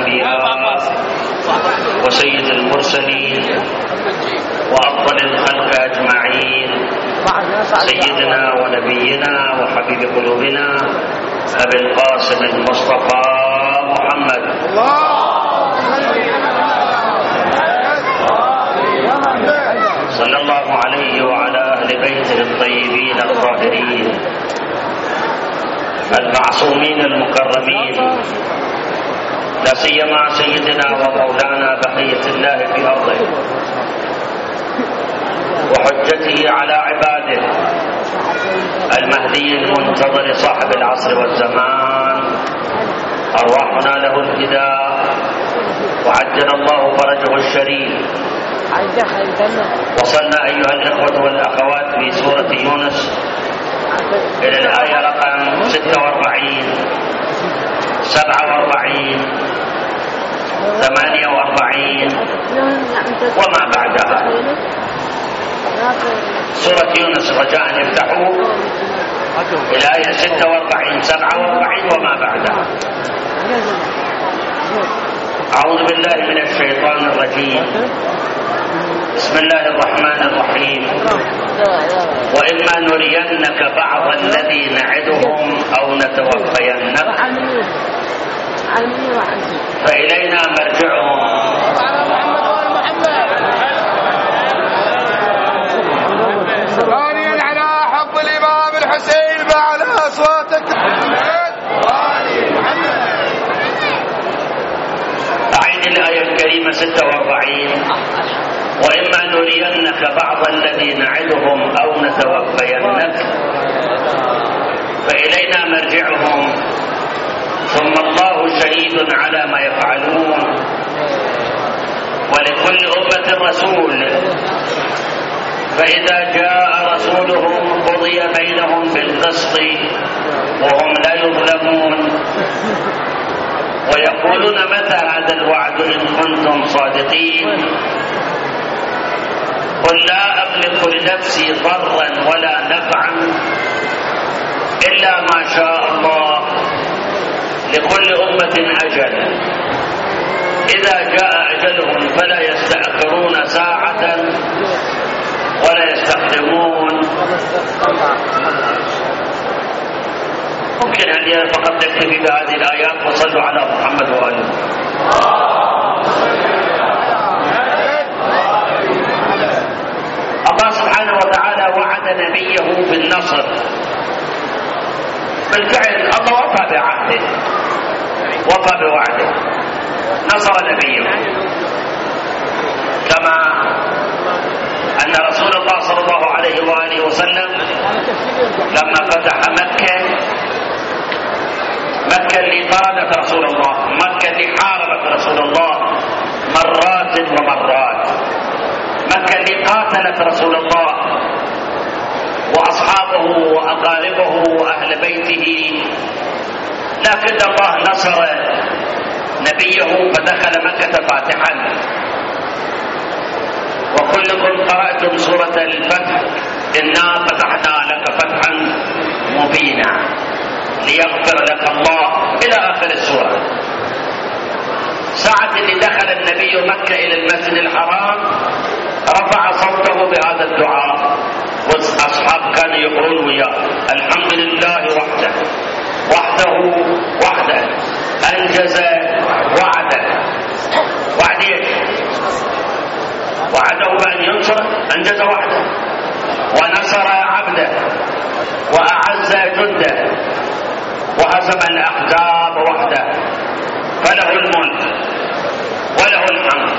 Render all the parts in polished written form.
الأنبياء وسيد المرسلين وأفضل الخلق أجمعين سيدنا ونبينا وحبيب قلوبنا أبي القاسم المصطفى محمد صلى الله عليه وعلى أهل بيته الطيبين الطاهرين المعصومين المكرمين، لا سيما سيدنا ومولانا بقية الله في أرضه وحجته على عباده المهدي المنتظر صاحب العصر والزمان، أرواحنا له الفداء وعجل الله فرجه الشريف. وصلنا أيها الإخوة والأخوات في سورة يونس إلى الآية رقم 46 47 48 وما بعدها. سورة يونس رجاء يفتحوا إلى آية 46 47 وما بعدها. أعوذ بالله من الشيطان الرجيم. بسم الله الرحمن الرحيم. وإما نرينك بعض الذي نعدهم أو نتوفينك فإلينا مرجعهم ثانيا على حب الإمام الحسين بعد أصواتك. أعيد الآية الكريمة 46. وإما نرينك بعض الذي نعدهم أو نتوفينك فإلينا مرجعهم ثم الله شهيد على ما يفعلون ولكل أمة رسول فإذا جاء رسولهم قضي بينهم بالقسط وهم لا يظلمون ويقولون متى هذا الوعد إن كنتم صادقين قل لا أملك لنفسي ضرا ولا نفعا إلا ما شاء الله لكل أمة أجل إذا جاء أجلهم فلا يستأخرون ساعة ولا يستقدمون. ممكن أن فقط نكتفي بهذه الآيات وصلوا على محمد وآله. الله سبحانه وتعالى وعد نبيه بالنصر. بالفعل الله وفى بعهده وفى بوعده، نصر نبيه كما أن رسول الله صلى الله عليه وآله وسلم لما فتح مكة اللي طردت رسول الله، مكة اللي حاربت رسول الله مرات ومرات، مكة اللي قاتلت رسول الله وأصحابه وأقاربه وأهل بيته، لكن الله نصر نبيه فدخل مكة فاتحا. وكلكم قرأتم سورة الفتح إنا فتحنا لك فتحا مبينا ليغفر لك الله إلى آخر السورة. ساعة اللي دخل النبي مكة إلى المسجد الحرام رفع صوته بهذا الدعاء والأصحاب كانوا يقولون وياه الحمد لله وحده أنجز وعده. وعد وعده بأن ينصر، أنجز وعده ونصر عبده وأعز جنده وهزم الأحزاب وحده، فله الملك وله الحمد.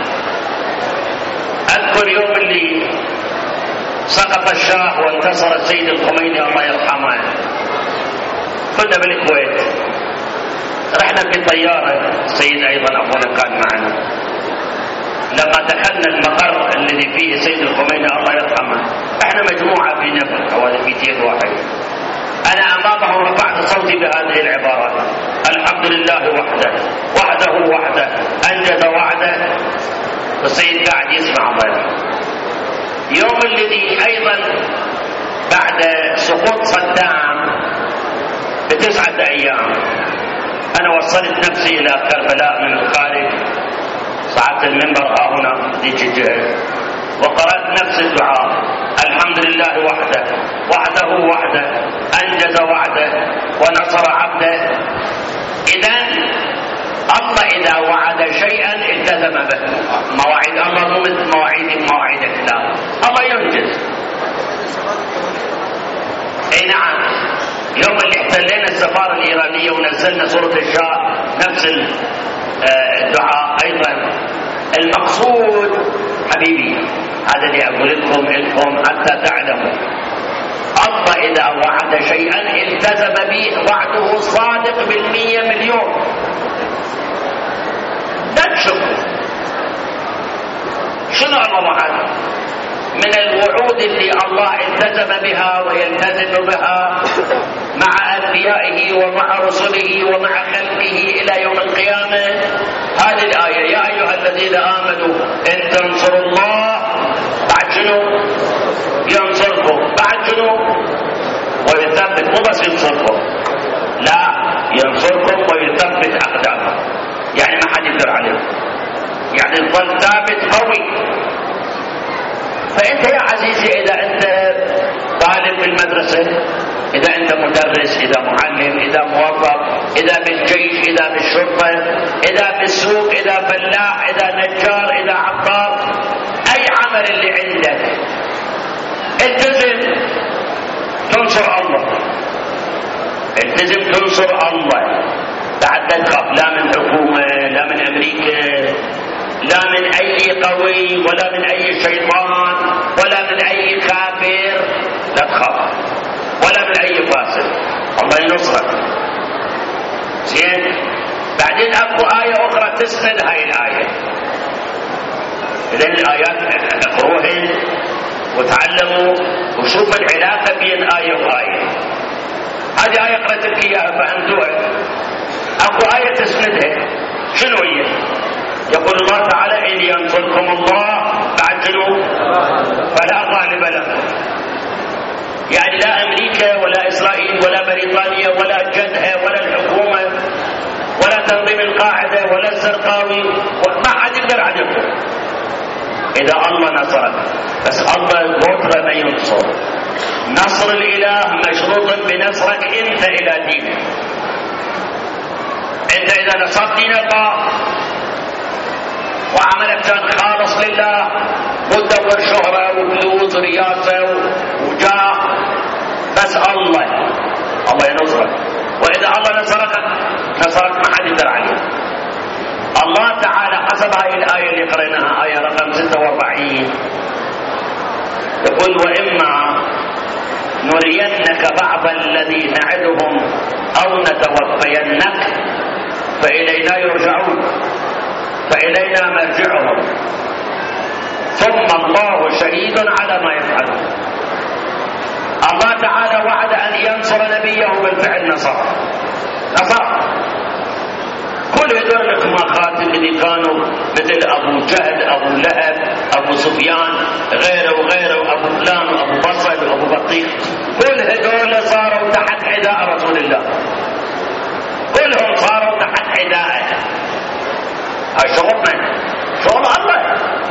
أذكر يوم اللي سقط الشاه وانتصر السيد الخميني الله يرحمه، كنا بالكويت، رحنا بطيارة، السيد أيضا أخونا كان معنا. لما دخلنا المقر الذي فيه السيد الخميني الله يرحمه، احنا مجموعة في نفر حوالي 200 واحد، أنا أمامه رفعت صوتي بهذه العبارات الحمد لله وحده أنجز وعده، والسيد قاعد يسمع الله يرحمه. يوم الذي أيضا بعد سقوط صدام ب9 أيام أنا وصلت نفسي إلى كربلاء من الخارج صعدت المنبر هنا ذيك الجهة وقرأت نفس الدعاء: الحمد لله وحده أنجز وعده ونصر عبده. إذن الله إذا وعد شيئا التزم به. مواعيد الله مو مثل مواعيدك، لا، الله ينجز. اي نعم، يوم اللي احتلينا السفارة الإيرانية ونزلنا سورة الشاه نفس الدعاء أيضا. المقصود حبيبي، هذا اللي أقول لكم حتى تعلموا، الله إذا وعد شيئا التزم به، وعده صادق 100%. لا تشك شنو الله وعد من الوعود اللي الله التزم بها ويلتزم بها مع أنبيائه ومع رسله ومع خلقه إلى يوم القيامة. هذه الآية: يا أيها الذين آمنوا إن تنصروا الله بعد شنو؟ ينصركم. بعد شنو؟ ويثبت. مو بس ينصركم، لا، ينصركم ويثبت أقدامكم، يعني ما حد يقدر عليكم، يعني تظل ثابت قوي. فأنت يا عزيزي إذا أنت طالب بالمدرسة، إذا أنت مدرس، إذا معلم، إذا موظف، إذا بالجيش، إذا بالشرطة، إذا بالسوق، إذا فلاح، إذا نجار، إذا عطار، أي عمل اللي عندك التزم تنصر الله، التزم تنصر الله. بعد لا تخاف لا من حكومة، لا من أمريكا، لا من أي قوي، ولا من أي شيطان، ولا من أي كافر. لا تخاف، ولا من أي فاسد، الله ينصرك. زين. بعدين أكو آية أخرى تسند هاي الآية. إذن الآيات اقروهن وتعلموا وشوفوا العلاقة بين آية وآية. هذه آية قرأت لك إياها فهمتوها. أكو آية تسندها. شنو هي؟ يقول الله تعالى: إن ينصركم الله فعجلوا فلا غالب لكم. يعني لا أمريكا ولا إسرائيل ولا بريطانيا ولا الجبهة ولا الحكومة ولا تنظيم القاعدة ولا الزرقاوي، ما حد يقدر عليكم إذا الله نصرك. بس الله قدر ما ينصر. نصر الإله مشروط بنصرك أنت إلى دينك. أنت إذا نصرت دين الله وعملك كان خالص لله، وتدور شهرة وفلوس ورياسة وجاه، بس الله ينصرك. وإذا الله نصرك ما حد يقدر عليه. الله تعالى حسب هاي الآية اللي قريناها، آية رقم 46، يقول: وإما نرينك بعض الذي نعدهم أو نتوفينك فإلينا يرجعون فإلينا مرجعهم ثم الله شهيد على ما يفعلون. الله تعالى وعد أن ينصر نبيه بالفعل، نصر. كل هذول الخاتم اللي كانوا مثل أبو جهل، أبو لهب، أبو سفيان، غيره، أبو فلان وأبو بصل وأبو بطيخ، كل هذول صاروا تحت حذاء رسول الله، كلهم صاروا تحت حذائه. هاي شغل الله.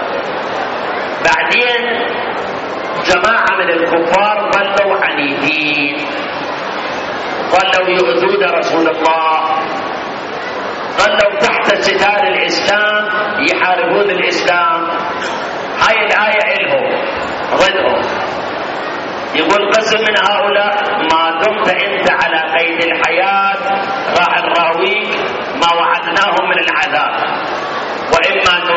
بعدين جماعة من الكفار ظلوا عنيدين، ظلوا يؤذون رسول الله، ظلوا تحت ستار الإسلام يحاربون الإسلام. هاي الآية إلهم ضدهم. يقول: قسم من هؤلاء ما دمت أنت على قيد الحياة راح نراويك ما وعدناهم من العذاب، وإما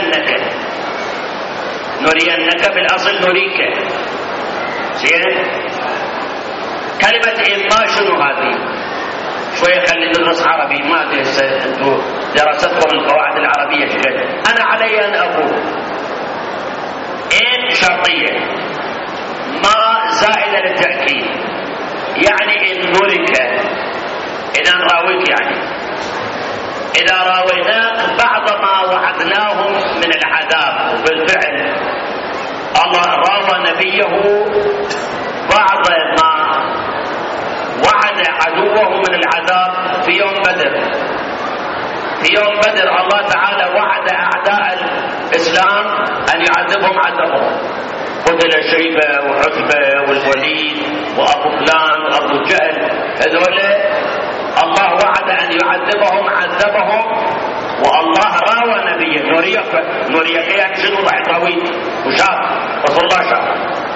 نرينك بالأصل نريك. زين. كلمة إما شنو هذه؟ شوية خلي ندرس عربي، ما أدري أنتم دراستكم القواعد العربية شكل. أنا علي أن أقول إن شرطية، ما زائدة للتأكيد، يعني إن نريك، إذا نراويك، يعني إذا راويناك بعض ما وعدناهم من العذاب. وبالفعل الله راوى نبيه بعض ما وعد عدوه من العذاب في يوم بدر. في يوم بدر الله تعالى وعد أعداء الإسلام أن يعذبهم عذابهم. قتل شيبة وعتبة والوليد وأبو فلان وأبو جهل، هذول الله وعد أن يعذبهم عذبهم، والله راوى نبيه نوريك يعني شنو ضحي طويل وشاف رسول الله شاف.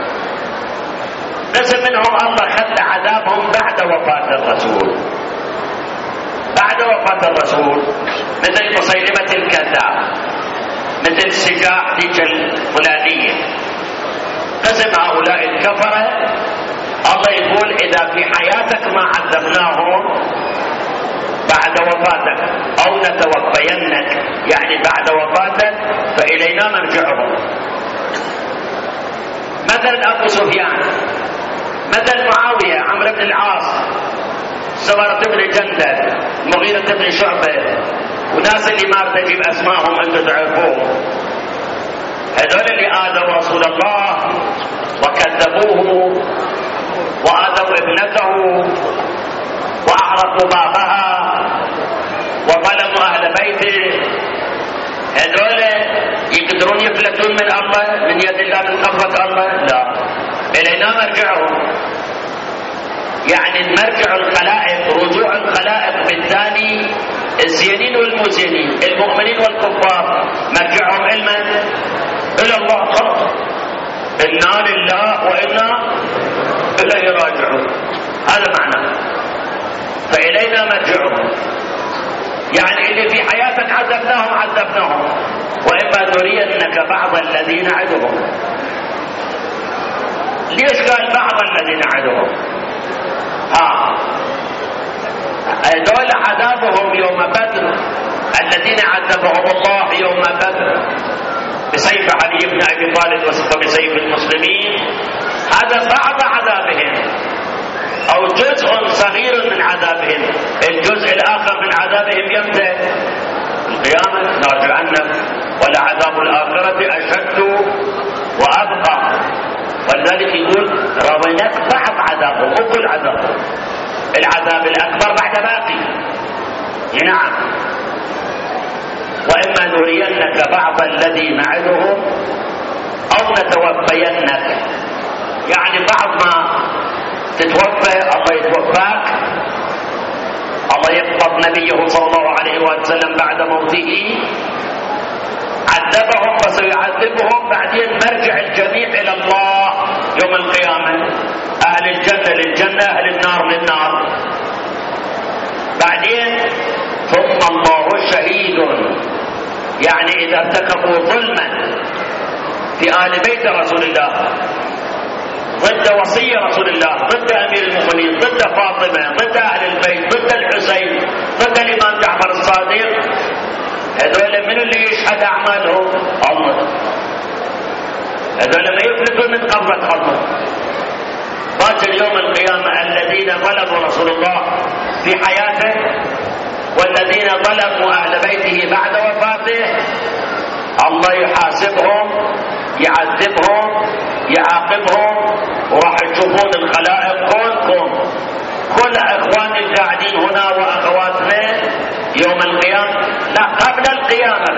قسم منهم الله خلى عذابهم بعد وفاة الرسول، بعد وفاة الرسول، مثل مسيلمة الكذاب، مثل سجاع ذيك الفلانية. قسم هؤلاء الكفرة الله يقول إذا في حياتك ما عذبناهم بعد وفاتك أو نتوفينك، يعني بعد وفاتك فإلينا مرجعهم. مثل أبو سفيان، مثل معاوية، عمرو بن العاص، سمرة بن جندل، مغيرة بن شعبة، وناس اللي ما تجيب أسمائهم أنتم تعرفوهم. هذول اللي آذوا رسول الله وكذبوه وآذوا ابنته وأحرقوا بابها وظلموا أهل بيته، هذول يقدرون يفلتون من الله، من يد الله، من قبضة الله؟ لا، إلينا مرجعهم. يعني مرجع الخلائق، رجوع الخلائق بالتالي الزينين والمزينين، المؤمنين والكفار، مرجعهم علما إلى الله. خلص، إنا لله وإنا إليه راجعون، هذا معنى. فإلينا مرجعهم، يعني اللي في حياتك عذبناهم وإما نرينك بعض الذي نعدهم. ليش قال بعض الذي نعدهم؟ هذول عذابهم يوم بدر، الذين عذبهم الله يوم بدر بسيف علي بن أبي طالب وبسيف المسلمين، هذا بعض عذابهم أو جزء صغير من عذابهم. الجزء الآخر من عذابهم يمتى؟ القيامة، نار جهنم، ولعذاب الآخرة أشد وأبقى. ولذلك يقول رويناك بعض عذابهم، مو كل عذابهم، العذاب الأكبر بعد باقي. نعم، وإما نرينك بعض الذي نعدهم أو نتوفينك، يعني بعض ما تتوفى الله يتوفاك، الله يقبض نبيه صلى الله عليه وسلم بعد موته، عذبهم فسيعذبهم، بعدين مرجع الجميع إلى الله يوم القيامة، أهل الجنة للجنة، أهل النار للنار. بعدين ثم الله شهيد، يعني إذا ارتكبوا ظلما في آل بيت رسول الله، ضد وصي رسول الله، ضد أمير المؤمنين، ضد فاطمة، ضد أهل البيت، ضد الحسين، ضد الإمام جعفر الصادق، هذول من اللي يشهد أعمالهم؟ الله. هذول ما يفلتون من قبضة الله. باكر يوم القيامة الذين ظلموا رسول الله في حياته والذين ظلموا أهل بيته بعد وفاته، الله يحاسبهم، يعذبهم، يعاقبهم، وراح تشوفون الخلائق كلكم، كل اخواني القاعدين هنا واخواتنا يوم القيامه، لا قبل القيامه،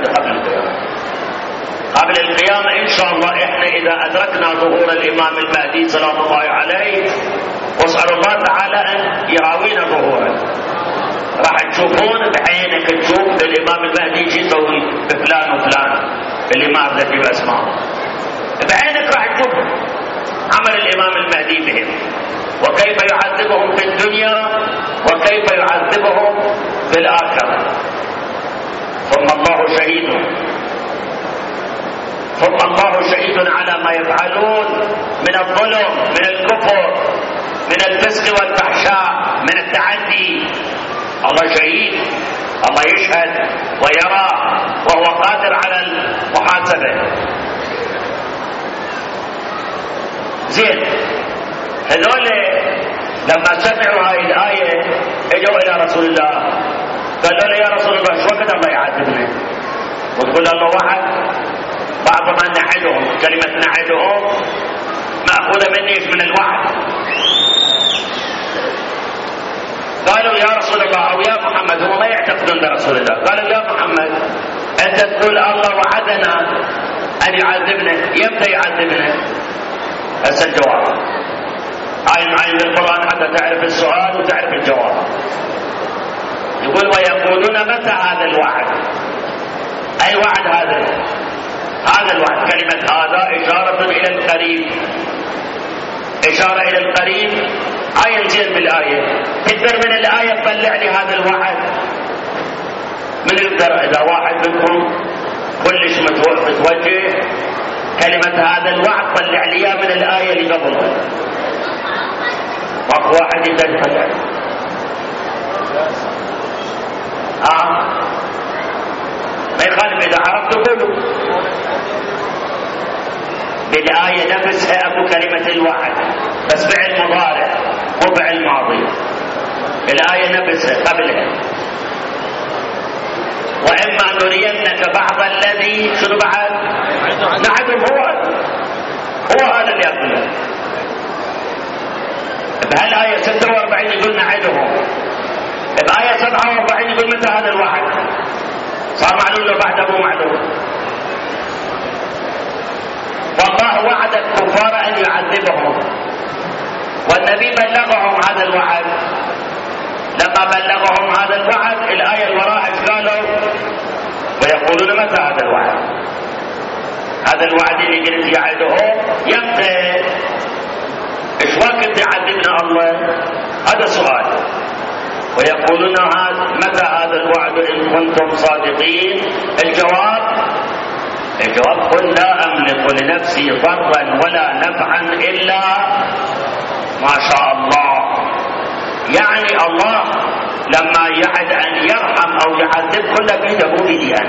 قبل القيامه ان شاء الله. احنا اذا ادركنا ظهور الامام المهدي سلام الله عليه، واسال الله تعالى ان يراوينا ظهوره، راح تشوفون بعينك، تشوف الامام المهدي شو يسوي بفلان وفلان اللي ما اقدر اجيب اسمائهم، بعينك راح تشوف عمل الامام المهدي بهم، وكيف يعذبهم في الدنيا وكيف يعذبهم في الآخرة. ثم الله شهيد على ما يفعلون من الظلم، من الكفر، من الفسق والفحشاء، من التعدي. الله شهيد، الله يشهد ويرى وهو قادر على المحاسبة. زين، هذول لما سمعوا هاي الآية اجوا إلى رسول الله قالوا له يا رسول الله شو وقت الله يعذبنا؟ وتقول الله واحد، بعض ما نعدهم، كلمة نعدهم مأخوذة من ايش؟ من الوعد. قالوا يا رسول الله أو يا محمد، هم ما يعتقدون برسول الله، قالوا يا محمد أنت تقول الله وعدنا أن يعذبنا، يمتى يعذبنا؟ هسه الجواب عين بالقرآن حتى تعرف السؤال وتعرف الجواب. يقول ويقولون متى هذا الوعد؟ أي وعد هذا؟ هذا الوعد، كلمة هذا إشارة إلى القريب، إشارة إلى القريب. عين زين بالآية، تقدر من الآية تطلع لي هذا الوعد؟ من يقدر؟ إذا واحد منكم كلش متوجه كلمة هذا الوعد طلع لي من الآية اللي قبلها. ماكو واحد يقدر يطلع. ما يخالف، إذا عرفت قولوا. بالآية نفسها أكو كلمة الوعد، بس فعل مضارع مو فعل ماضي. الآية نفسها قبلها وإما نرينك بعض الذي شنو بعد نعدهم، هو هذا اللي أقوله. بهالآية 46 يقول نعدهم، بآية 47 يقول متى هذا الوعد؟ صار معلوم له بعد مو معلوم. والله وعد الكفار أن يعذبهم، والنبي بلغهم هذا الوعد. لما بلغهم هذا الوعد الآية الوراء قالوا ويقولون متى هذا الوعد؟ هذا الوعد اللي قلت يعده يمتى؟ ايش وقت يعذبنا الله؟ هذا سؤال. ويقولون متى هذا الوعد إن كنتم صادقين؟ الجواب قل لا أملك لنفسي ضرا ولا نفعا إلا ما شاء الله. يعني الله لما يعد أن يرحم أو يعذب كل بيده مو بيدي أنا.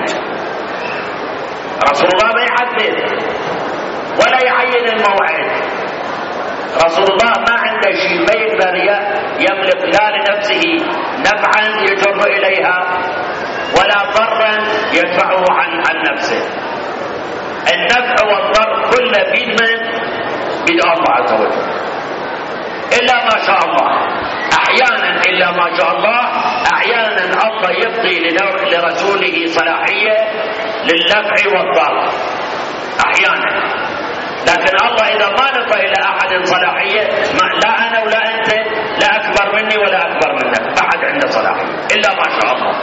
رسول الله ما يعذب ولا يعين الموعد. رسول الله ما عنده شيء، ما يقدر يملك لا لنفسه نفعا يجر إليها ولا ضرا يدفعه عن نفسه. النفع والضر كله بيد الله عز وجل إلا ما شاء الله. أحيانا إلا ما شاء الله، أحيانا الله يبقي لرسوله صلاحية للنفع والضر أحيانا، لكن الله إذا ما نفى إلى أحد صلاحية، لا أنا ولا أنت، لا أكبر مني ولا أكبر منك، ما حد عنده صلاحية إلا ما شاء الله.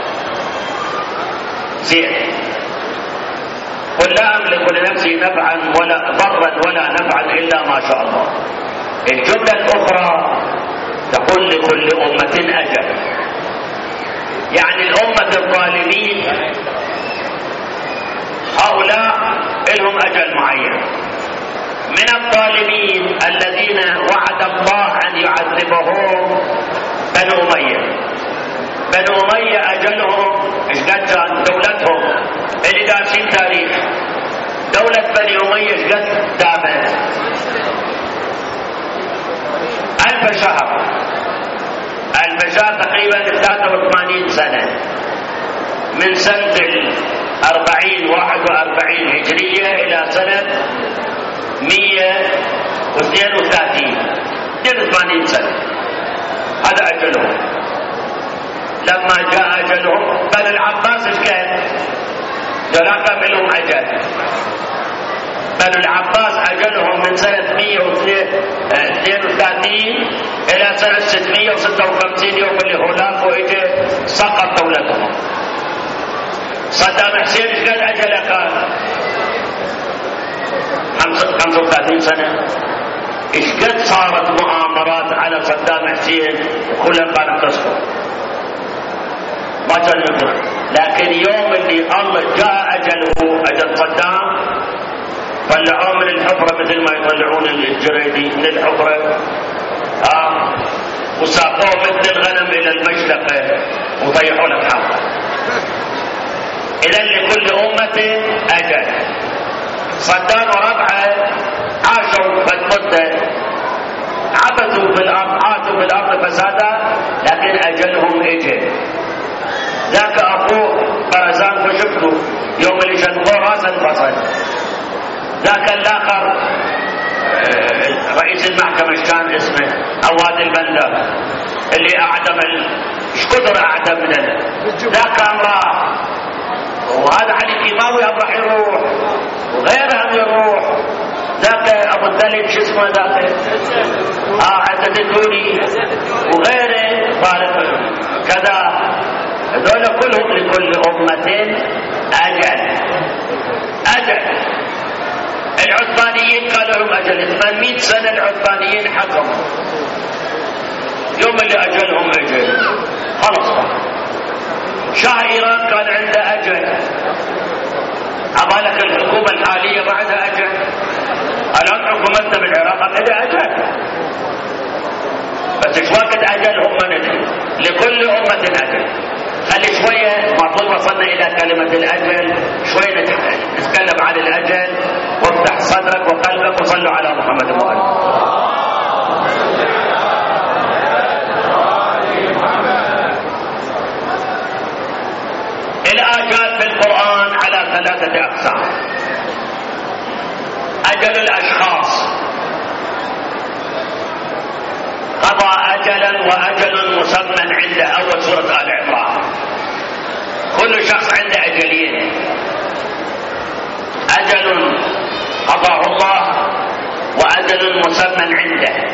زين. قل لا أملك لنفسي نفعا ولا ضرا ولا نفعا إلا ما شاء الله. الجملة الأخرى تقول لكل أمة أجل، يعني الأمة الظالمين هؤلاء لهم أجل معين. من الظالمين الذين وعد الله أن يعذبهم بنو أمية. بنو أمية أجلهم إيش قد كان؟ دولتهم اللي دارسين تاريخ، دولة بني أمية إيش قد دامت؟ 1000 شهر. 1000 شهر تقريبا 83 سنة، من سنة 41 هجرية إلى سنة 132 82 سنة. هذا أجلهم. لما جاء أجلهم بني العباس إيش كان؟ جلاكم لهم أجل. بني العباس أجلهم من سنة 132 إلى سنة 656 يوم اللي هناك وإجى سقط دولتهم. صدام حسين إيش قد أجله كان؟ 35 سنة. إيش قد صارت مؤامرات على صدام حسين وكلها كانت تسقط، ما كان يقدر. لكن يوم اللي الله جاء أجله أجل صدام طلعوه من الحفرة مثل ما يطلعون الجريدي من الحفرة، وساقوه مثل الغنم إلى المشلقة وطيحوا له حفرة. إذا لكل أمة أجل. صدام وربعه عاشوا بالمدة، عبثوا بالأرض، عاشوا بالأرض فسادا، لكن أجلهم إجل. ذاك أخوه برزان فشفته يوم اللي شنقوه راسا انفصل. ذاك الآخر رئيس المحكمة كان اسمه عواد البندر، اللي اعدم ايش كثر اعدم منه ذاك امراه، وهذا علي الامامي راح يروح وغيرهم يروح، ذاك ابو الدليل شو اسمه ذاك عدد الدوري وغيره طالب كذا، هذول كلهم لكل امه اجل. العثمانيين كان لهم اجل 800 سنه، العثمانيين حكموا، يوم اللي اجلهم اجل خلص. شاه ايران كان عنده اجل، عبالك الحكومه الحاليه ما عندها اجل؟ الان حكومتنا بالعراق عندها اجل، بس ايش وقت اجلهم ما ندري، لكل امه اجل. خلي شويه ما طول وصلنا الى كلمه الاجل شويه نتكلم عن الاجل، وافتح صدرك وقلبك وصلوا على محمد وآله. الآجال في القرآن على 3 أقسام: أجل الأشخاص، قضى أجلا وأجل مسمى عنده، أول سورة آل عمران. كل شخص عنده أجلين: أجل قضاه الله وأجل مسمى عنده،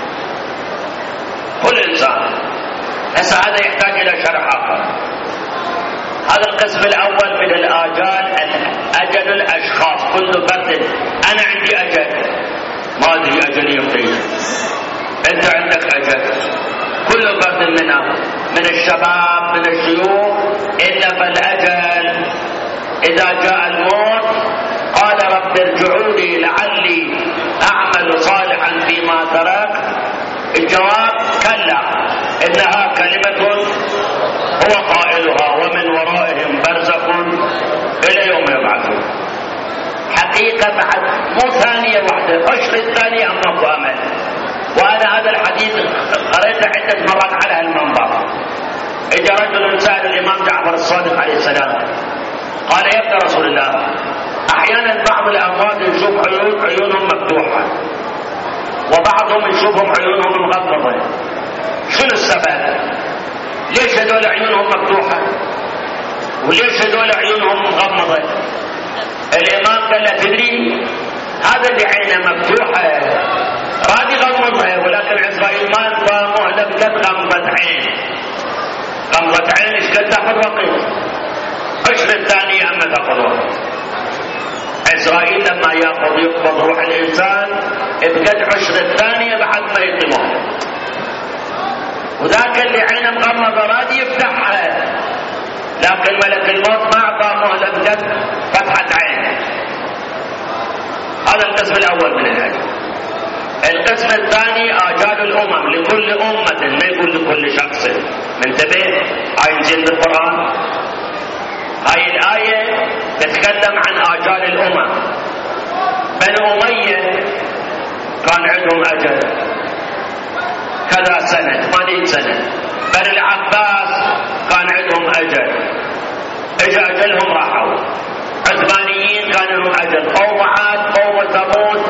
كل إنسان. هسه هذا يحتاج إلى شرح آخر. هذا القسم الأول من الآجال أجل الأشخاص، كل فرد أنا عندي أجل، ما أدري أجل يمضي، أنت عندك أجل، كل فرد منا من الشباب من الشيوخ، إلا فالأجل إذا جاء الموت قال رب ارجعوني لعلي أعمل صالحا فيما ترك. الجواب كلا، إنها كلمة هو قائلها ومن ورائهم برزخ إلى يوم يبعثون. حقيقة بعد مو ثانية واحدة، قشر الثانية أمامك أمل. وأنا هذا الحديث قرأته عدة مرات على المنبر. إجا رجل سأل الإمام جعفر الصادق عليه السلام قال: يا ابن رسول الله، أحيانا بعض الأموات نشوف عيونهم مفتوحة، وبعضهم نشوفهم عيونهم مغمضة، شنو السبب؟ ليش هذول عيونهم مفتوحة وليش هذول عيونهم مغمضة؟ الإمام قال له: تدري هذا اللي عينه مفتوحة راد يغمضها، ولكن عزرائيل ما انطى مهلة بقد غمضة عين. غمضة عين ايش قد تاخذ وقت؟ قشر الثانية اما تاخذ وقت. عزرائيل لما يقبض روح الانسان بقد عشر الثانية بعد ما يتمه، وذاك اللي عينه مغمضة راد يفتحها، لكن ملك الموت ما اعطى مهلة بقد فتحة عين. هذا القسم الاول من الأجل. القسم الثاني آجال الأمم، لكل أمة، ما يقول لكل شخص. منتبه، هاي نزل بالقرآن، هاي الآية تتكلم عن آجال الأمم. بنو أمية كان عندهم أجل كذا سنة، 80 سنة. بني العباس كان عندهم أجل، اجى أجلهم راحوا. عثمانيين كان لهم أجل، قوم عاد، قوم ثمود،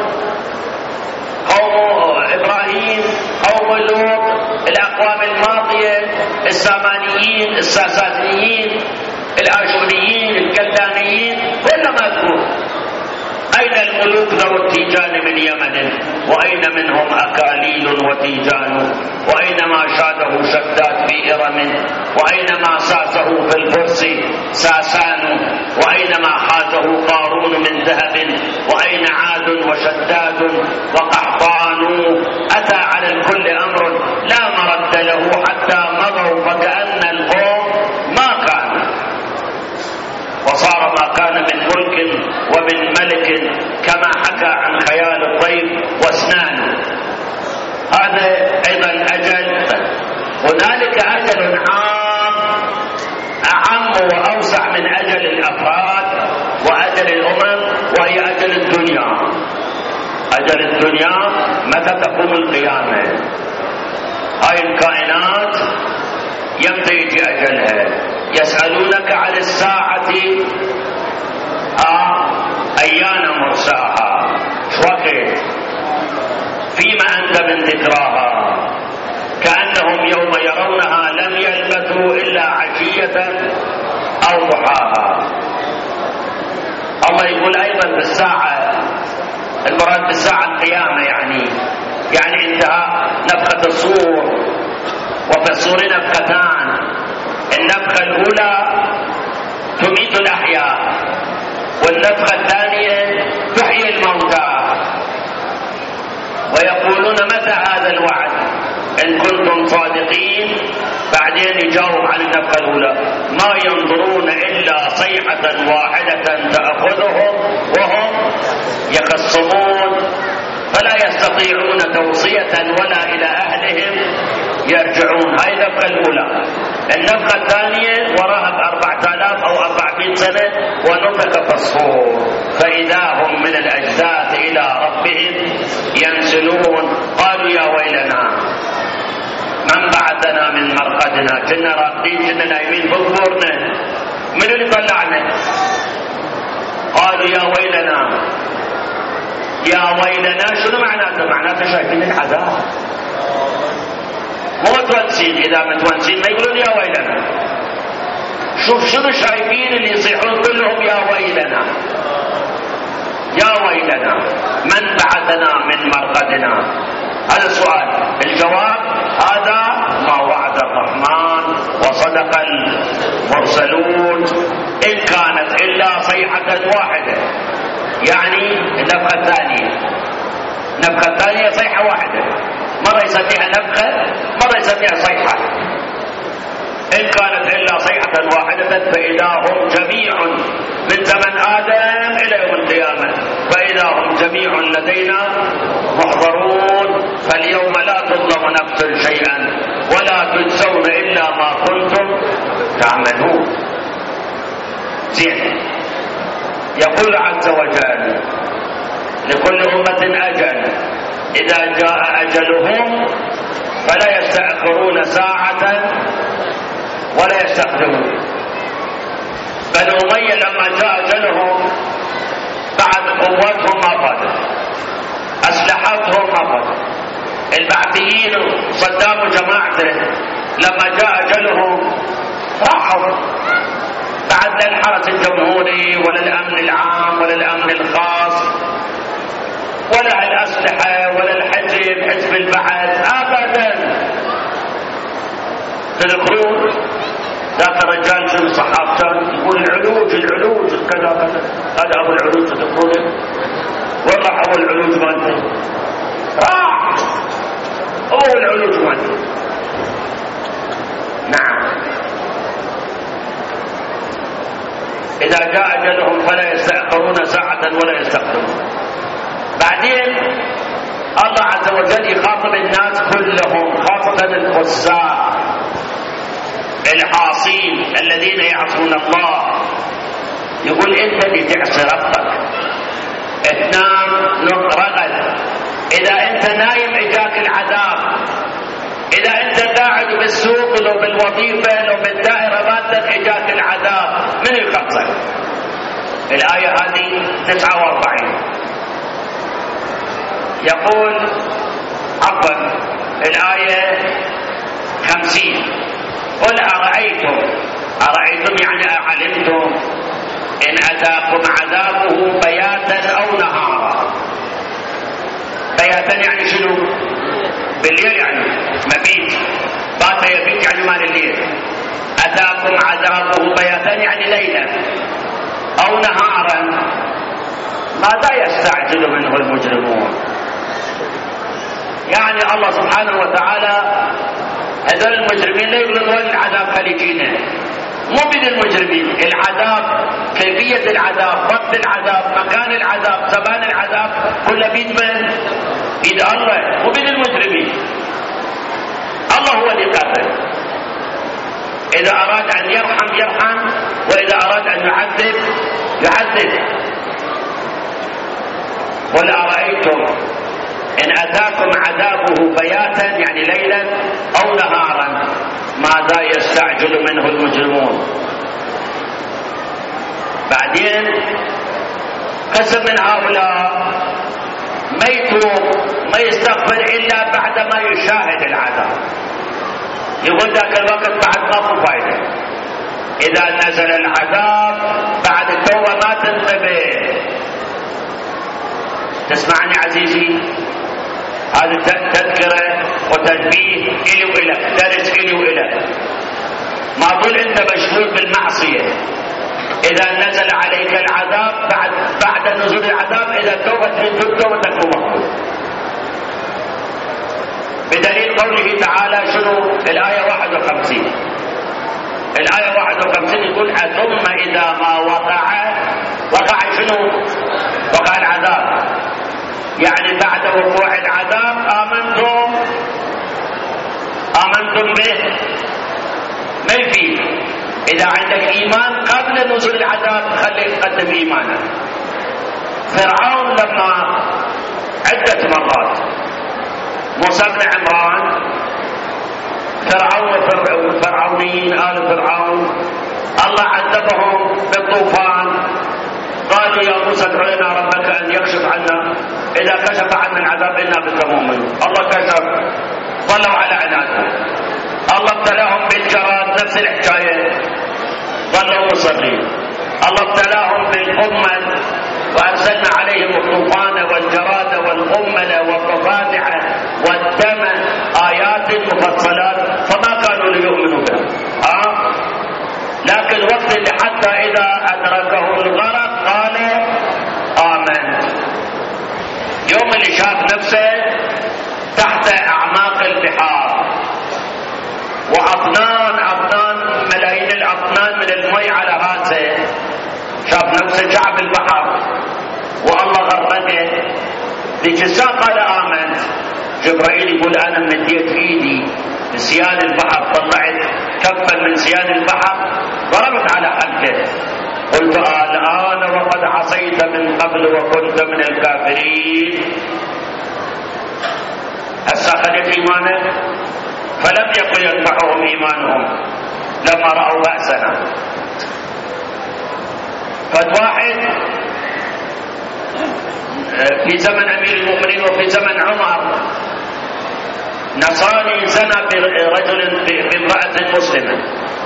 قوم إبراهيم، قوم لوط، الأقوام الماضية، السامانيين، الساسانيين، الآشوريين، الكلدانيين، كل مذكور. أين الملوك ذو التيجان من يمن؟ وأين منهم أكاليل وتيجان؟ وأينما شاده شداد في إرم؟ وأينما ساسه في الفرس ساسان؟ وأينما حازه قارون من ذهب؟ وأين عاد وشداد وقحطان؟ أتى على الكل أمر لا مرد له حتى مضوا فكأن القوم ما كان، وصار ما كان من ملك ومن ملك كما حكى عن خيال الطيب واسنان. هذا أيضا أجل. هنالك أجل عام أعم وأوسع من أجل الأفراد وأجل الأمم، وهي أجل الدنيا. أجل الدنيا متى تقوم القيامة؟ هاي الكائنات يمتى يجي أجلها. يسألونك عن الساعة أيان مرساها، شوكت فيما أنت من ذكراها، كأنهم يوم يرونها لم يلبثوا إلا عشية أو ضحاها. الله يقول أيضا بالساعة، المراد بالساعة القيامة، يعني انتهاء نفخة الصور، وفي الصور نفختان، النفخة الأولى تميت الأحياء، والنفخة الثانية تحيي الموتى. ويقولون متى هذا الوعد إن كنتم صادقين؟ بعدين يجاوب عن النفخة الأولى: ما ينظرون إلا صيحة واحدة تأخذهم وهم يخصمون فلا يستطيعون توصية ولا إلى أهلهم يرجعون. هاي النفخة الأولى. النفخة الثانية وراها ب4000 أو 400 سنة، ونفخ في الصور فإذا هم من الأجداث إلى ربهم ينسلون. قالوا يا ويلنا من بعثنا من مرقدنا، كنا راقدين كنا نايمين بقبورنا، من اللي طلعنا؟ قالوا يا ويلنا. يا ويلنا شنو معناته؟ معناته شايفين العذاب، مو متونسين. إذا متونسين ما يقولون يا ويلنا. شوف شنو شايفين اللي يصيحون كلهم يا ويلنا يا ويلنا من بعثنا من مرقدنا. هذا السؤال. الجواب: هذا ما وعد الرحمن وصدق المرسلون إن كانت إلا صيحة واحدة. يعني النفخة الثانية، النفخة الثانية صيحة واحدة، مرة يسميها نفخة مرة يسميها صيحة. إن كانت إلا صيحة واحدة فإذا هم جميع من زمن آدم إلى يوم القيامة، فإذا هم جميع لدينا محضرون. فاليوم لا تظلم نفس شيئا ولا تجزون إلا ما كنتم تعملون. زين. يقول عز وجل: لكل أمة أجل، إذا جاء أجلهم فلا يستأخرون ساعة ولا يستقدمون. بنو أمية لما جاء أجلهم بعد قوتهم ما فاتت، أسلحتهم ما فاتت. البعثيين صدام وجماعته لما جاء أجلهم راحوا، بعد لا الحرس الجمهوري ولا الأمن العام ولا الأمن الخاص ولا الأسلحة ولا الحزب، حزب البعث، أبدا. تذكرون ذاك الرجال شنو صحافته يقول العلوج العلوج كذا كذا، هذا أبو العلوج. تذكرونه؟ وين راح أبو العلوج مالته؟ راح أبو العلوج مالته. نعم. إذا جاء أجلهم فلا يستأخرون ساعة ولا يستقدمون. بعدين الله عز وجل يخاطب الناس كلهم، خاصة الفساق العاصين الذين يعصون الله. يقول: أنت اللي تعصي ربك تنام رغد، إذا أنت نايم إجاك العذاب، إذا أنت قاعد بالسوق لو بالوظيفة لو بالدائرة مالتك إجاك العذاب، من يخصك؟ الآية هذه 49. يقول عفوا الآية 50: قل أرأيتم يعني أعلمتم إن أتاكم عذابه بياتا أو نهارا. بياتا يعني شنو؟ بالليل، يعني مبيت، بات يبيت يعني مال الليل. أتاكم عذابه بياتا يعني ليلا أو نهارا، ماذا يستعجل منه المجرمون؟ يعني الله سبحانه وتعالى هذول المجرمين لا يقولون العذاب خليجينا، مو بيد المجرمين. العذاب، كيفية العذاب، وقت العذاب، مكان العذاب، زمان العذاب، كله بيد من؟ بيد الله، مو بيد المجرمين. الله هو اللي قادر. إذا أراد أن يرحم، وإذا أراد أن يعذب يعذب. قل أرأيتم إن أتاكم عذابه بياتا يعني ليلا أو نهارا ماذا يستعجل منه المجرمون. بعدين قسم من هؤلاء ما يتوب ما يستغفر إلا بعدما يشاهد العذاب. يقول ذاك الوقت بعد ما فايدة. إذا نزل العذاب بعد التوبة ما تنتبه. تسمعني عزيزي؟ هذه تذكرة وتنبيه إلي وإلك، درس إلي وإلك. ما ظل أنت مشغول بالمعصية. إذا نزل عليك العذاب بعد نزول العذاب إذا توبتك مقبولة. بدليل قوله تعالى شنو؟ الآية 51. الآية 51 يقول ثم إذا ما وقع شنو؟ وقع العذاب. يعني بعد وقوع العذاب آمنتم به. ما يفيد. إذا عندك إيمان قبل نزول العذاب خليك تقدم إيمانك. فرعون لما عدة مرات موسى بن عمران فرعون والفرعونيين آل فرعون الله عذبهم بالطوفان. قالوا يا موسى ادع لنا ربك أن يكشف عنا، إذا كشف عنا العذاب إنا بك مؤمنون. الله كشف، ظلوا على عنادهم. الله ابتلاهم بالجراد نفس الحكاية، ظلوا مصرين. الله ابتلاهم بالقمل وأرسلنا عليهم الطوفان والجراد والقمل والضفادع والدم آيات مفصلات فما كانوا ليؤمنوا بها. لكن وقت اللي حتى إذا أدركه الغرق قال آمنت. يوم اللي شاف نفسه تحت أعماق البحار وأطنان ملايين الأطنان من المي على راسه، شاف نفسه شعب البحر والله غرقه. ذيك الساعة قال آمنت. جبرائيل يقول أنا مديت إيدي بسيان البحر، طلعت كفا من سيان البحر ضربت على حلقه. قلت الآن وقد عصيت من قبل وكنت من الكافرين. هسه خلت إيمانه فلم يكن ينفعهم إيمانهم لما رأوا بأسنا. فواحد في زمن أمير المؤمنين وفي زمن عمر نصراني زنى برجل بامرأة مسلمة،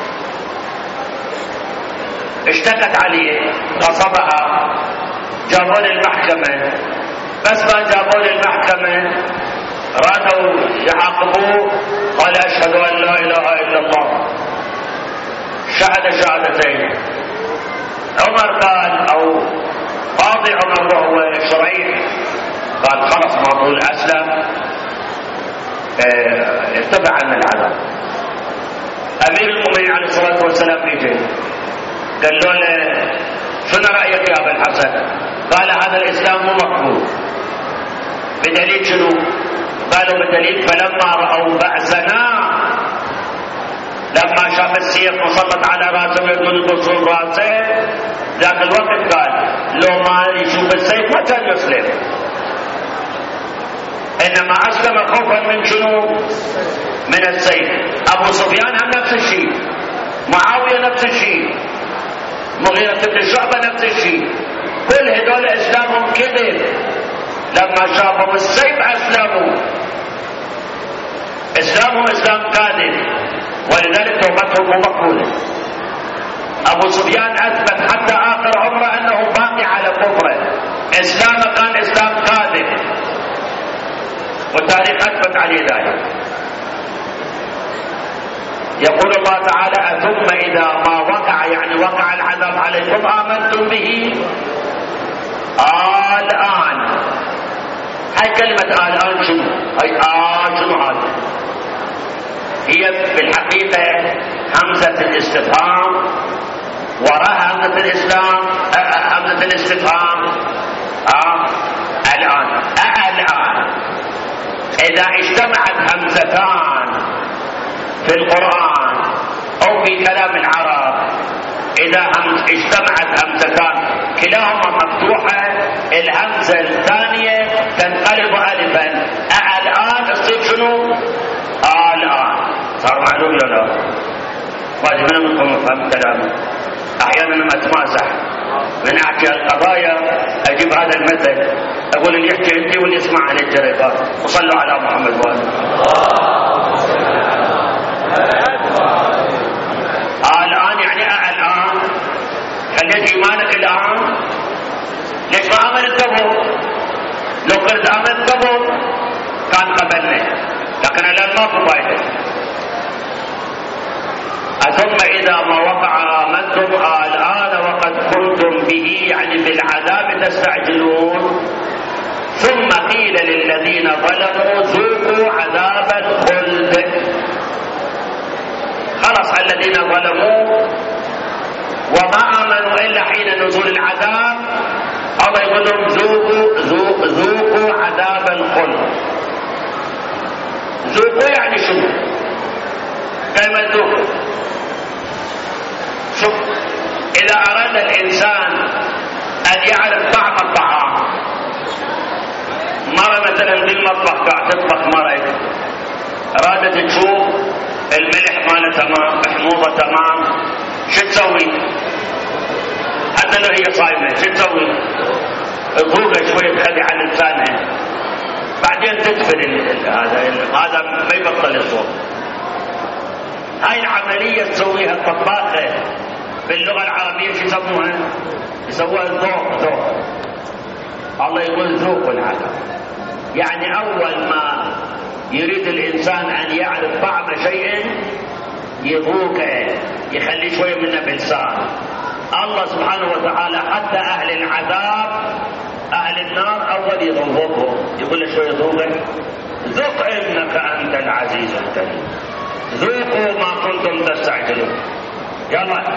اشتكت عليه، غصبها، جابوا للمحكمة. بس ما جابوا للمحكمة رادوا يعاقبوه، قال أشهد أن لا إله إلا الله، شهد شهادتين. عمر قال أو قاضي عمر وهو شرعي قال خلص موضوع أسلم، ارتفع عن العذاب. أمير المؤمنين عليه الصلاة والسلام يجي قال له شنو رأيك يا أبا الحسن؟ قال هذا الإسلام مو مقبول. بدليل شنو؟ قالوا بدليل فلما رأوا بأسنا، لما شاف السيف مسلط على راسه ويقول يقصون راسه ذاك الوقت قال لو ما يشوف السيف ما كان يسلم، إنما أسلم خوفا من شنو؟ من السيف. أبو سفيان هم نفس الشيء، معاوية نفس الشيء، مغيرة بن شعبة نفس الشيء. كل هدول إسلامهم كذب، لما شافوا السيف أسلموا. إسلامهم إسلام كاذب، ولذلك توبتهم مقبولة. أبو سفيان أثبت حتى آخر عمره أنه باقي على كفره، إسلامه كان إسلام كاذب، والتاريخ أثبت عليه ذلك. يقول الله تعالى ثم إذا ما وقع، يعني وقع العذاب عليكم آمنتم به الآن. هاي كلمة الآن شنو؟ هاي شنو هذا؟ هي بالحقيقة همزة الاستفهام، وراها همزة الإسلام، همزة الاستفهام. الآن الآن إذا اجتمعت همزتان في القرآن أو في كلام العرب، إذا اجتمعت همزتان كلاهما مفتوحة، الهمزة الثانية تنقلب ألفا. الآن تصير شنو؟ الآن. صار معلوم ولا لا؟ واجب منكم فهم كلامي. أحيانا لما أتمازح من أحكي القضايا أجيب هذا المثل، أقول اللي يحكي عندي واللي يسمع عن الجريفات. وصلوا على محمد وآله. الآن يعني الآن خليت إيمانك الآن. ليش ما آمنت قبل؟ لو كنت آمنت قبل كان قبلنا، لكن الآن ما في فايدة. ثم إذا ما وقع آمنتم الآن وقد كنتم به يعني بالعذاب تستعجلون. ثم قيل للذين ظلموا ذوقوا عذاب الخلد. خلص الذين ظلموا وما آمنوا إلا حين نزول العذاب الله يقول لهم ذوقوا عذاب الخلد. ذوقوا يعني شنو؟ كلمة ذوق. شوف، إذا أراد الإنسان أن يعرف طعم الطعام، مرة مثلا بالمطبخ قاعد تطبخ مرة أرادت تشوف الملح ماله تمام، حموضة تمام، شو تسوي؟ حتى لو هي صايمة شو تسوي؟ تذوقها شوية تخلي على لسانها، بعدين تدفن هذا ما يبطل الصوت. هاي العملية تسويها الطباخة باللغة العربية شو يسموها؟ يسووها ذوق. الله يقول ذوقوا العذاب، يعني أول ما يريد الإنسان أن يعرف طعم شيء يذوقه، يخلي شوية منه بلسان. الله سبحانه وتعالى حتى أهل العذاب أهل النار أول يذوقهم، يقول له شوية ذوقه، ذوق إنك أنت العزيز الكريم، ذوقوا ما كنتم تستعجلون. يلا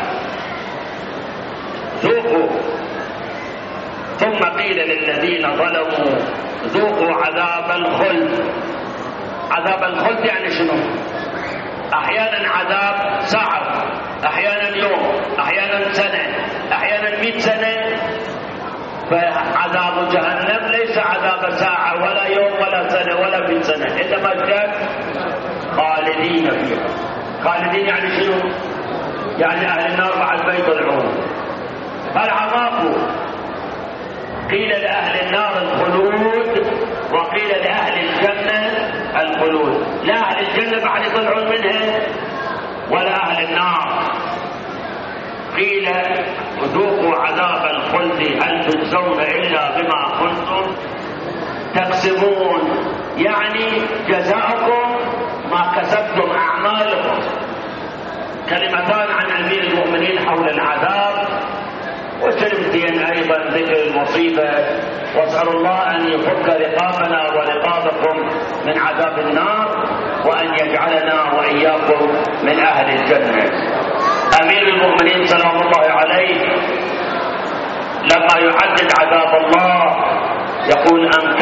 ذوقوا. ثم قيل للذين ظلموا ذوقوا عذاب الخلد. عذاب الخلد يعني شنو؟ احيانا عذاب ساعة، احيانا يوم، احيانا سنة، احيانا 100 سنة. فعذاب جهنم ليس عذاب ساعة ولا يوم ولا سنة ولا 100 سنة، انما جاء خالدين فيها. خالدين يعني شنو؟ يعني اهل النار بعد ما يطلعون. فالعذاب قيل لأهل النار الخلود وقيل لأهل الجنة الخلود. لا أهل الجنة بعد يطلعون منها ولا أهل النار. قيل ذوقوا عذاب الخلد هل تجزون إلا بما كنتم تكسبون، يعني جزاؤكم ما كسبتم أعمالكم. كلمتان عن أمير المؤمنين حول العذاب، وكلمتين أيضا ذكر المصيبة، واسأل الله أن يفك رقابنا ورقابكم من عذاب النار، وأن يجعلنا وإياكم من أهل الجنة. أمير المؤمنين سلام الله عليه لما يعدد عذاب الله يقول أم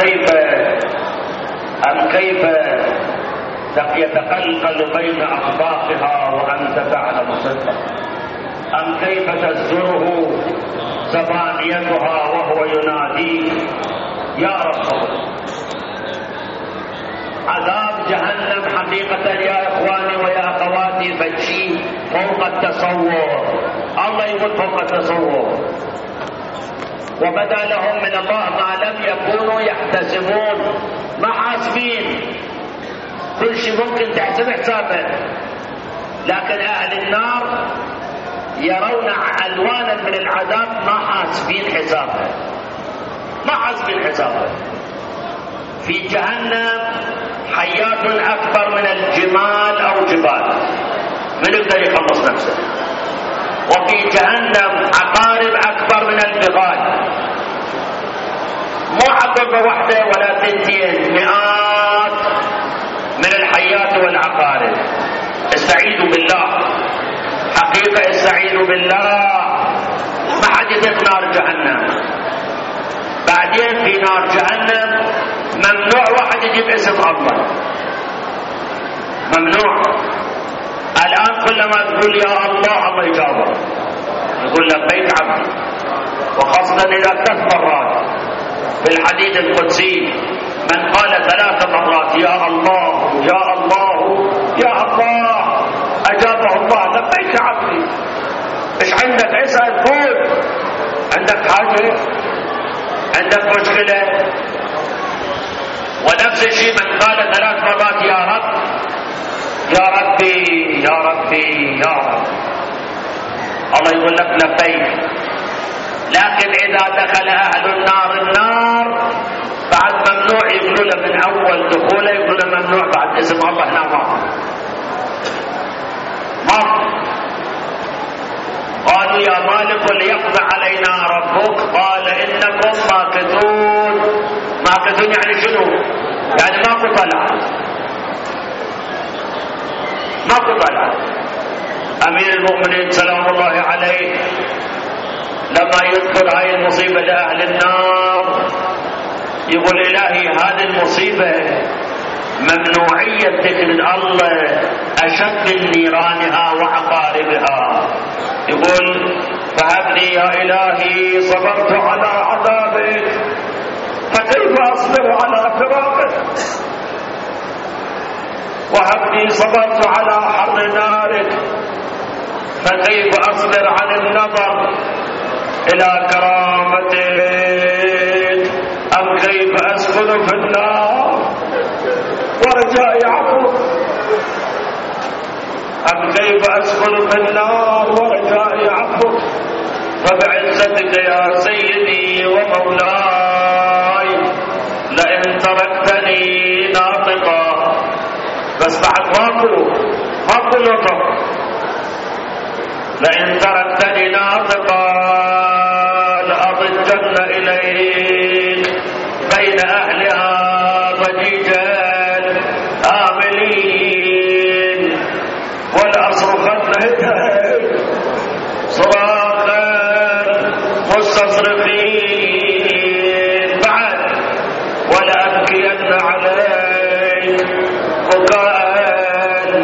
كيف يتقلقل بين أخباقها وأنت تعلم صدقه، أم كيف تزجره زبانيتها وهو يناديك يا رب. عذاب جهنم حقيقة يا إخواني ويا أخواتي بشيء فوق التصور. الله يقول فوق التصور. وبدا لهم من الله ما لم يكونوا يحتسبون، ما حاسبين، كل شيء ممكن تحسب حسابه. لكن أهل النار يرون ألوانا من العذاب ما حاسبين حسابه، ما حاسبين حسابه. في جهنم حيات أكبر من الجمال أو جبال، من يقدر يخلص نفسه. وفي جهنم عقارب أكبر من البغال، مو عقربة واحدة ولا تنتين، مئات من الحيات والعقارب. استعيذوا بالله، حقيقة استعيذوا بالله. ما حد يدخل نار جهنم. بعدين في نار جهنم ممنوع واحد يجيب اسم الله، ممنوع. الآن كلما تقول يا الله الله يجاوب، يقول لبيك عبدي. وخاصة إذا 3 مرات في الحديث القدسي من قال 3 مرات يا الله يا الله يا الله أجابه الله لبيك عبدي. إيش عندك؟ اسأل، قول عندك حاجة، عندك مشكلة. ونفس الشيء من قال 3 مرات يا رب يا ربي يا ربي يا رب. الله يقول لك لبيك. لكن إذا دخل أهل النار بعد ممنوع يقولوا له من أول دخوله، يقولوا له ممنوع بعد اسم الله هنا ما. قالوا يا مالك ليقضي علينا ربك، قال إنكم ماكثون. ماكثون يعني شنو؟ يعني ماكو طلع، ماكو طلع. أمير المؤمنين سلام الله عليه لما يذكر هاي المصيبة لأهل النار يقول إلهي هذه المصيبة ممنوعية ذكر الله أشد من نيرانها وعقاربها. يقول فهب لي يا إلهي صبرت على عذابك فكيف أصبر على فراقك، وهب لي صبرت على حر نارك فكيف أصبر عن النظر إلى كرامتك، أم كيف أسكن في النار ورجاء عفوك، أم كيف أسكن في النار ورجاء عفوك. فبعزتك يا سيدي ومولاي لئن تركتني ناطقا، بس بعد ماكو نطق، لئن تركتني ناطقا لأضجن إليك بين أهلها ضجيجا آملين ولأصرخن صراخا مستصرخين بعد، ولأبكين عليك بكاء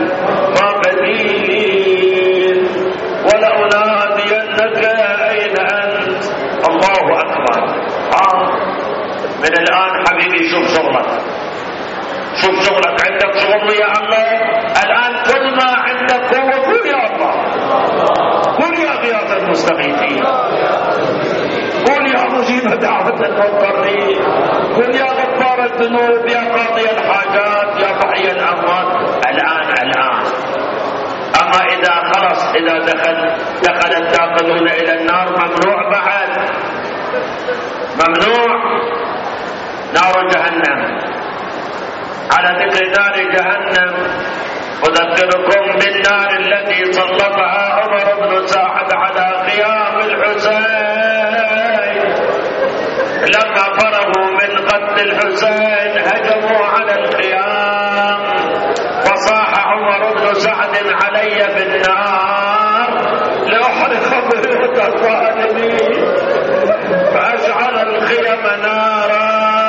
ضاقدين ولأنادينك أين أنت. الله أكبر. من الآن حبيبي شوف شغلك، شوف شغلك. عندك شغل يا الله الآن، كل ما عندك هو قل يا الله، قل يا غياث المستغيثين، قل يا مجيب دعوة المضطرين، قل يا غفار الذنوب، يا قاضي الحاجات، يا محيي الأموات. الآن أما إذا خلص، إذا دخل الداخلون إلى النار ممنوع بعد، ممنوع. نار جهنم. على ذكر نار جهنم أذكركم بالنار التي سلطها عمر بن سعد على خيام الحسين. لما فرغوا من قتل الحسين هجموا على الخيام، وصاح عمر بن سعد علي بالنار لأحرق بيوت الظالمين، فأشعل الخيم نارا،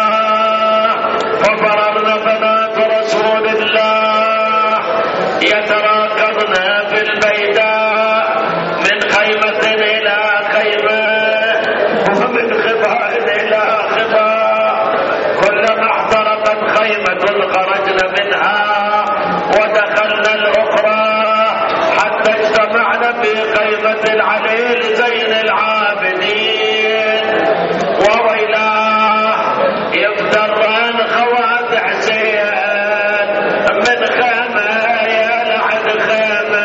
ففررن بنات رسول الله يتراكضن في البيداء من خيمة إلى خيمة ومن خفاء إلى خفاء، كلما احترقت خيمة خرجن منها ودخلنا الأخرى حتى اجتمعنا في خيمة العليل زين العابدين. وويلاه يفتران خوات حسين من خيمة يلعن خيمة،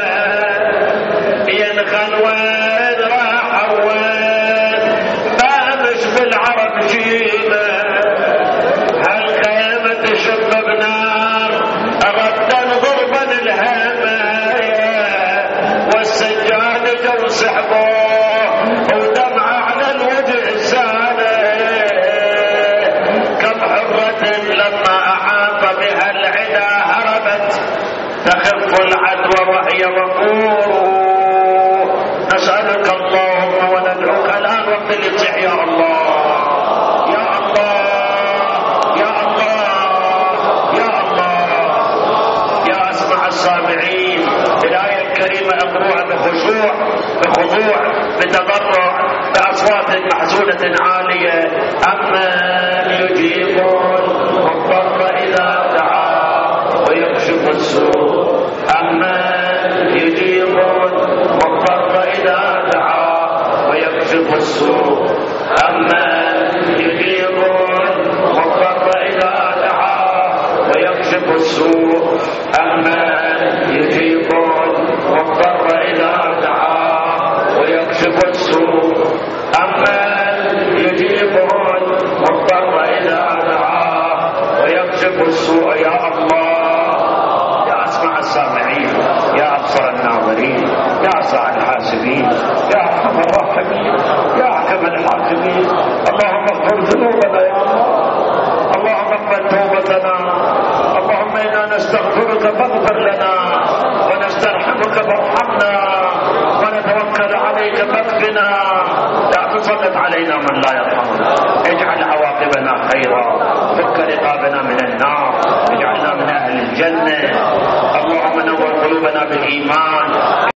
ينخن وين راح وين ما مش بالعرب جينا، هالخيمة تشب بنار ردا ضربا الهماية، والسجاد جو سحبوه ودمع على الوجه سالة. كم حرة لما أحاط بها العدا هربت تخف العدوى وهي وقور. نسألك اللهم وندعوك الآن وقت الإصلاح يا الله، يا الله، يا الله، يا الله، يا أسمع السامعين. الآية الكريمة أقرأها بخشوع، بخضوع، بتضرع، بأصوات محزونة عالية. أمن يجيب المضطر إذا دعا ويكشف السوء، أمن يجيب المضطر إذا دعا ويكشف السوء، أمن يجيب المضطر إذا دعا ويكشف السوء، أمن يجيب المضطر إذا دعاه ويكشف السوء أمن يجيب المضطر إذا دعاه ويكشف السوء. يا الله يا أسمع السامعين، يا أبصر الناظرين، يا أسرع الحاسبين، يا أرحم الراحمين، يا أحكم الحاكمين. اللهم اغفر ذنوبنا يا الله، اللهم اقبل توبتنا، اللهم إنا نستغفرك فاغفر لنا، ونسترحمك فارحمنا، ونتوكل عليك فاكفنا. لا تسلط علينا من لا يرحمنا، اجعل عواقبنا خيرا، فك رقابنا من النار، اجعلنا من أهل الجنة. اللهم نور قلوبنا بالإيمان.